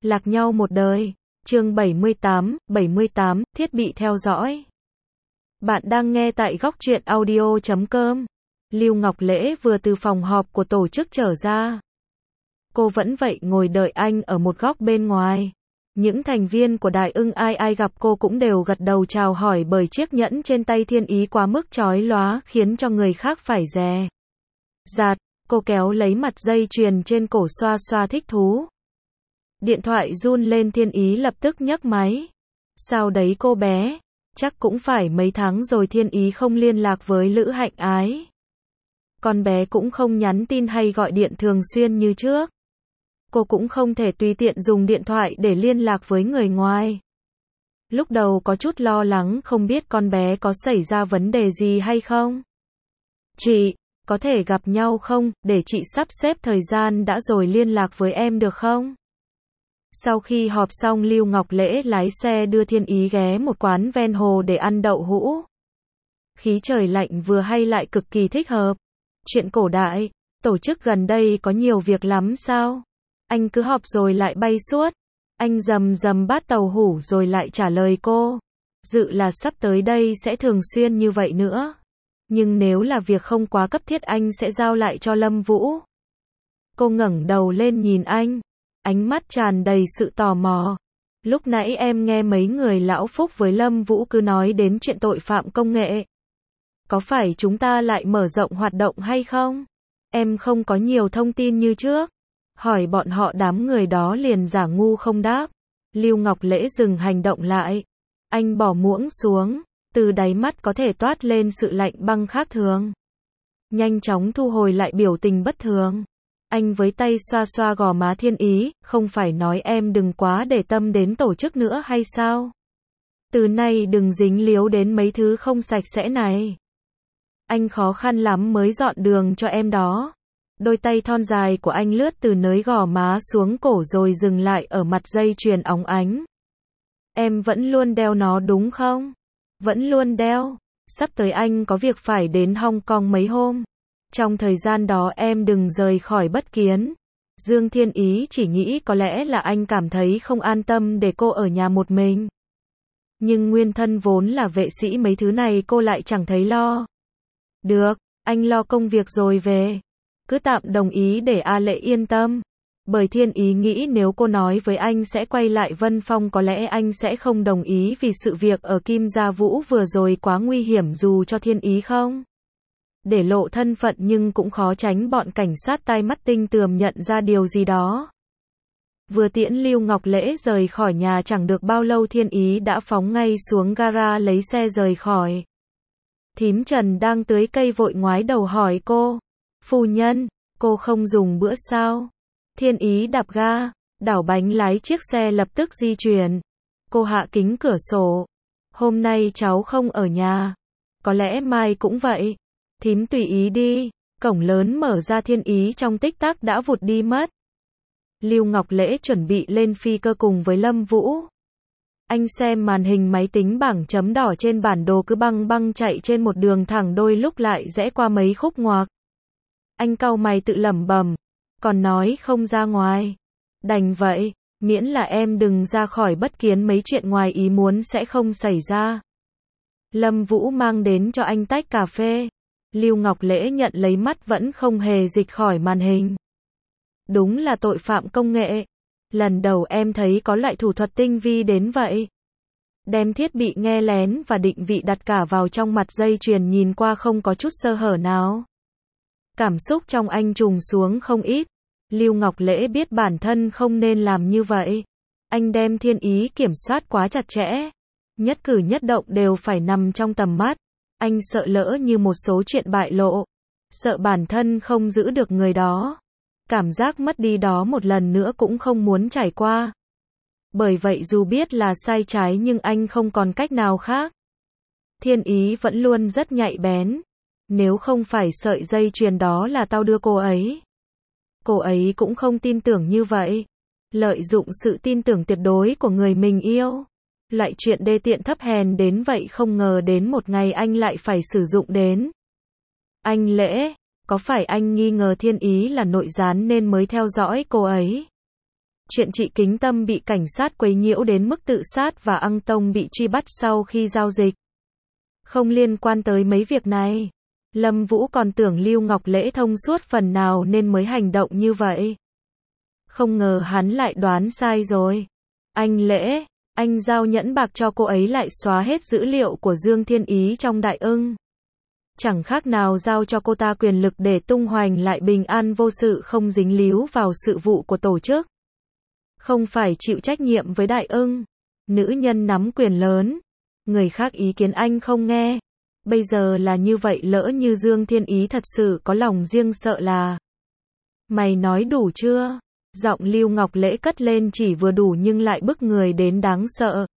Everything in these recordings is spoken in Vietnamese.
Lạc nhau một đời. Chương 78, thiết bị theo dõi. Bạn đang nghe tại góc truyện audio.com. Lưu Ngọc Lễ vừa từ phòng họp của tổ chức trở ra. Cô vẫn vậy ngồi đợi anh ở một góc bên ngoài. Những thành viên của Đại Ưng ai gặp cô cũng đều gật đầu chào hỏi bởi chiếc nhẫn trên tay Thiên Ý quá mức chói lóa khiến cho người khác phải dè dặt. Cô kéo lấy mặt dây chuyền trên cổ xoa xoa thích thú. Điện thoại run lên, Thiên Ý lập tức nhấc máy. Sao đấy cô bé? Chắc cũng phải mấy tháng rồi Thiên Ý không liên lạc với Lữ Hạnh Ái. Con bé cũng không nhắn tin hay gọi điện thường xuyên như trước. Cô cũng không thể tùy tiện dùng điện thoại để liên lạc với người ngoài. Lúc đầu có chút lo lắng không biết con bé có xảy ra vấn đề gì hay không. Chị, có thể gặp nhau không, để chị sắp xếp thời gian đã rồi liên lạc với em được không? Sau khi họp xong, Lưu Ngọc Lễ lái xe đưa Thiên Ý ghé một quán ven hồ để ăn đậu hũ. Khí trời lạnh vừa hay lại cực kỳ thích hợp. Chuyện cổ đại, tổ chức gần đây có nhiều việc lắm sao? Anh cứ họp rồi lại bay suốt. Anh rầm bát tàu hủ rồi lại trả lời cô. Dự là sắp tới đây sẽ thường xuyên như vậy nữa. Nhưng nếu là việc không quá cấp thiết anh sẽ giao lại cho Lâm Vũ. Cô ngẩng đầu lên nhìn anh. Ánh mắt tràn đầy sự tò mò. Lúc nãy em nghe mấy người lão Phúc với Lâm Vũ cứ nói đến chuyện tội phạm công nghệ. Có phải chúng ta lại mở rộng hoạt động hay không? Em không có nhiều thông tin như trước. Hỏi bọn họ, đám người đó liền giả ngu không đáp. Lưu Ngọc Lễ dừng hành động lại. Anh bỏ muỗng xuống. Từ đáy mắt có thể toát lên sự lạnh băng khác thường. Nhanh chóng thu hồi lại biểu tình bất thường. Anh với tay xoa xoa gò má Thiên Ý, không phải nói em đừng quá để tâm đến tổ chức nữa hay sao? Từ nay đừng dính líu đến mấy thứ không sạch sẽ này. Anh khó khăn lắm mới dọn đường cho em đó. Đôi tay thon dài của anh lướt từ nới gò má xuống cổ rồi dừng lại ở mặt dây chuyền óng ánh. Em vẫn luôn đeo nó đúng không? Vẫn luôn đeo. Sắp tới anh có việc phải đến Hong Kong mấy hôm. Trong thời gian đó em đừng rời khỏi Bất Kiến. Dương Thiên Ý chỉ nghĩ có lẽ là anh cảm thấy không an tâm để cô ở nhà một mình. Nhưng nguyên thân vốn là vệ sĩ mấy thứ này cô lại chẳng thấy lo. Được, anh lo công việc rồi về. Cứ tạm đồng ý để A Lệ yên tâm. Bởi Thiên Ý nghĩ nếu cô nói với anh sẽ quay lại Vân Phong có lẽ anh sẽ không đồng ý vì sự việc ở Kim Gia Vũ vừa rồi quá nguy hiểm dù cho Thiên Ý không để lộ thân phận nhưng cũng khó tránh bọn cảnh sát tai mắt tinh tường nhận ra điều gì đó. Vừa tiễn Lưu Ngọc Lễ rời khỏi nhà chẳng được bao lâu Thiên Ý đã phóng ngay xuống gara lấy xe rời khỏi. Thím Trần đang tưới cây vội ngoái đầu hỏi cô. Phu nhân, cô không dùng bữa sao? Thiên Ý đạp ga, đảo bánh lái chiếc xe lập tức di chuyển. Cô hạ kính cửa sổ. Hôm nay cháu không ở nhà. Có lẽ mai cũng vậy. Thím tùy ý đi. Cổng lớn mở ra, Thiên Ý trong tích tắc đã vụt đi mất. Lưu Ngọc Lễ chuẩn bị lên phi cơ cùng với Lâm Vũ. Anh xem màn hình máy tính, bảng chấm đỏ trên bản đồ cứ băng chạy trên một đường thẳng, đôi lúc lại rẽ qua mấy khúc ngoặc. Anh cau mày tự lẩm bẩm, còn nói không ra ngoài. Đành vậy, miễn là em đừng ra khỏi Bất Kiến mấy chuyện ngoài ý muốn sẽ không xảy ra. Lâm Vũ mang đến cho anh tách cà phê. Lưu Ngọc Lễ nhận lấy, mắt vẫn không hề dịch khỏi màn hình. Đúng là tội phạm công nghệ. Lần đầu em thấy có loại thủ thuật tinh vi đến vậy. Đem thiết bị nghe lén và định vị đặt cả vào trong mặt dây chuyền, nhìn qua không có chút sơ hở nào. Cảm xúc trong anh trùng xuống không ít. Lưu Ngọc Lễ biết bản thân không nên làm như vậy. Anh đem Thiên Ý kiểm soát quá chặt chẽ. Nhất cử nhất động đều phải nằm trong tầm mắt. Anh sợ lỡ như một số chuyện bại lộ. Sợ bản thân không giữ được người đó. Cảm giác mất đi đó một lần nữa cũng không muốn trải qua. Bởi vậy dù biết là sai trái nhưng anh không còn cách nào khác. Thiên Ý vẫn luôn rất nhạy bén. Nếu không phải sợi dây chuyền đó là tao đưa cô ấy cũng không tin tưởng như vậy. Lợi dụng sự tin tưởng tuyệt đối của người mình yêu. Loại chuyện đê tiện thấp hèn đến vậy không ngờ đến một ngày anh lại phải sử dụng đến. Anh Lễ, có phải anh nghi ngờ Thiên Ý là nội gián nên mới theo dõi cô ấy? Chuyện chị Kính Tâm bị cảnh sát quấy nhiễu đến mức tự sát và Ăng Tông bị truy bắt sau khi giao dịch. Không liên quan tới mấy việc này. Lâm Vũ còn tưởng Lưu Ngọc Lễ thông suốt phần nào nên mới hành động như vậy. Không ngờ hắn lại đoán sai rồi. Anh Lễ, anh giao nhẫn bạc cho cô ấy lại xóa hết dữ liệu của Dương Thiên Ý trong Đại Ưng. Chẳng khác nào giao cho cô ta quyền lực để tung hoành lại bình an vô sự không dính líu vào sự vụ của tổ chức. Không phải chịu trách nhiệm với Đại Ưng. Nữ nhân nắm quyền lớn. Người khác ý kiến anh không nghe. Bây giờ là như vậy, lỡ như Dương Thiên Ý thật sự có lòng riêng sợ là. Mày nói đủ chưa? Giọng Lưu Ngọc Lễ cất lên chỉ vừa đủ nhưng lại bức người đến đáng sợ.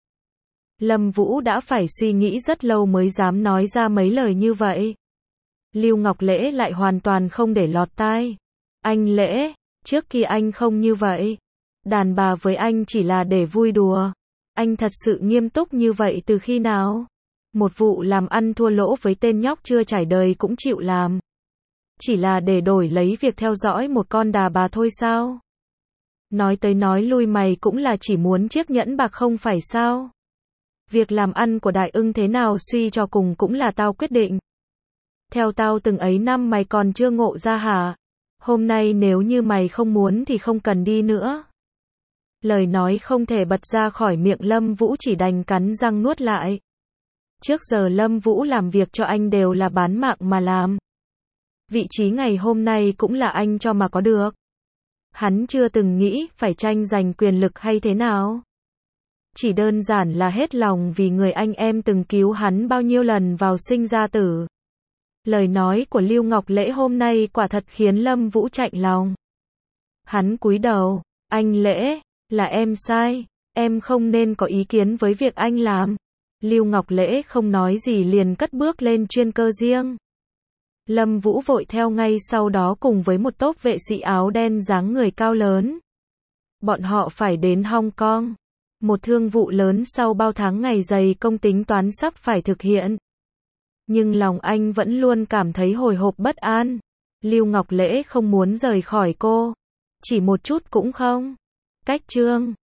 Lâm Vũ đã phải suy nghĩ rất lâu mới dám nói ra mấy lời như vậy. Lưu Ngọc Lễ lại hoàn toàn không để lọt tai. Anh Lễ, trước kia anh không như vậy. Đàn bà với anh chỉ là để vui đùa. Anh thật sự nghiêm túc như vậy từ khi nào? Một vụ làm ăn thua lỗ với tên nhóc chưa trải đời cũng chịu làm. Chỉ là để đổi lấy việc theo dõi một con đà bà thôi sao? Nói tới nói lui mày cũng là chỉ muốn chiếc nhẫn bạc không phải sao? Việc làm ăn của Đại Ưng thế nào suy cho cùng cũng là tao quyết định. Theo tao từng ấy năm mày còn chưa ngộ ra hả? Hôm nay nếu như mày không muốn thì không cần đi nữa. Lời nói không thể bật ra khỏi miệng Lâm Vũ chỉ đành cắn răng nuốt lại. Trước giờ Lâm Vũ làm việc cho anh đều là bán mạng mà làm. Vị trí ngày hôm nay cũng là anh cho mà có được. Hắn chưa từng nghĩ phải tranh giành quyền lực hay thế nào. Chỉ đơn giản là hết lòng vì người anh em từng cứu hắn bao nhiêu lần vào sinh ra tử. Lời nói của Lưu Ngọc Lễ hôm nay quả thật khiến Lâm Vũ chạnh lòng. Hắn cúi đầu, anh Lễ, là em sai, em không nên có ý kiến với việc anh làm. Lưu Ngọc Lễ không nói gì liền cất bước lên chuyên cơ riêng. Lâm Vũ vội theo ngay sau đó cùng với một tốp vệ sĩ áo đen dáng người cao lớn. Bọn họ phải đến Hong Kong. Một thương vụ lớn sau bao tháng ngày dày công tính toán sắp phải thực hiện. Nhưng lòng anh vẫn luôn cảm thấy hồi hộp bất an. Lưu Ngọc Lễ không muốn rời khỏi cô. Chỉ một chút cũng không. Cách Trương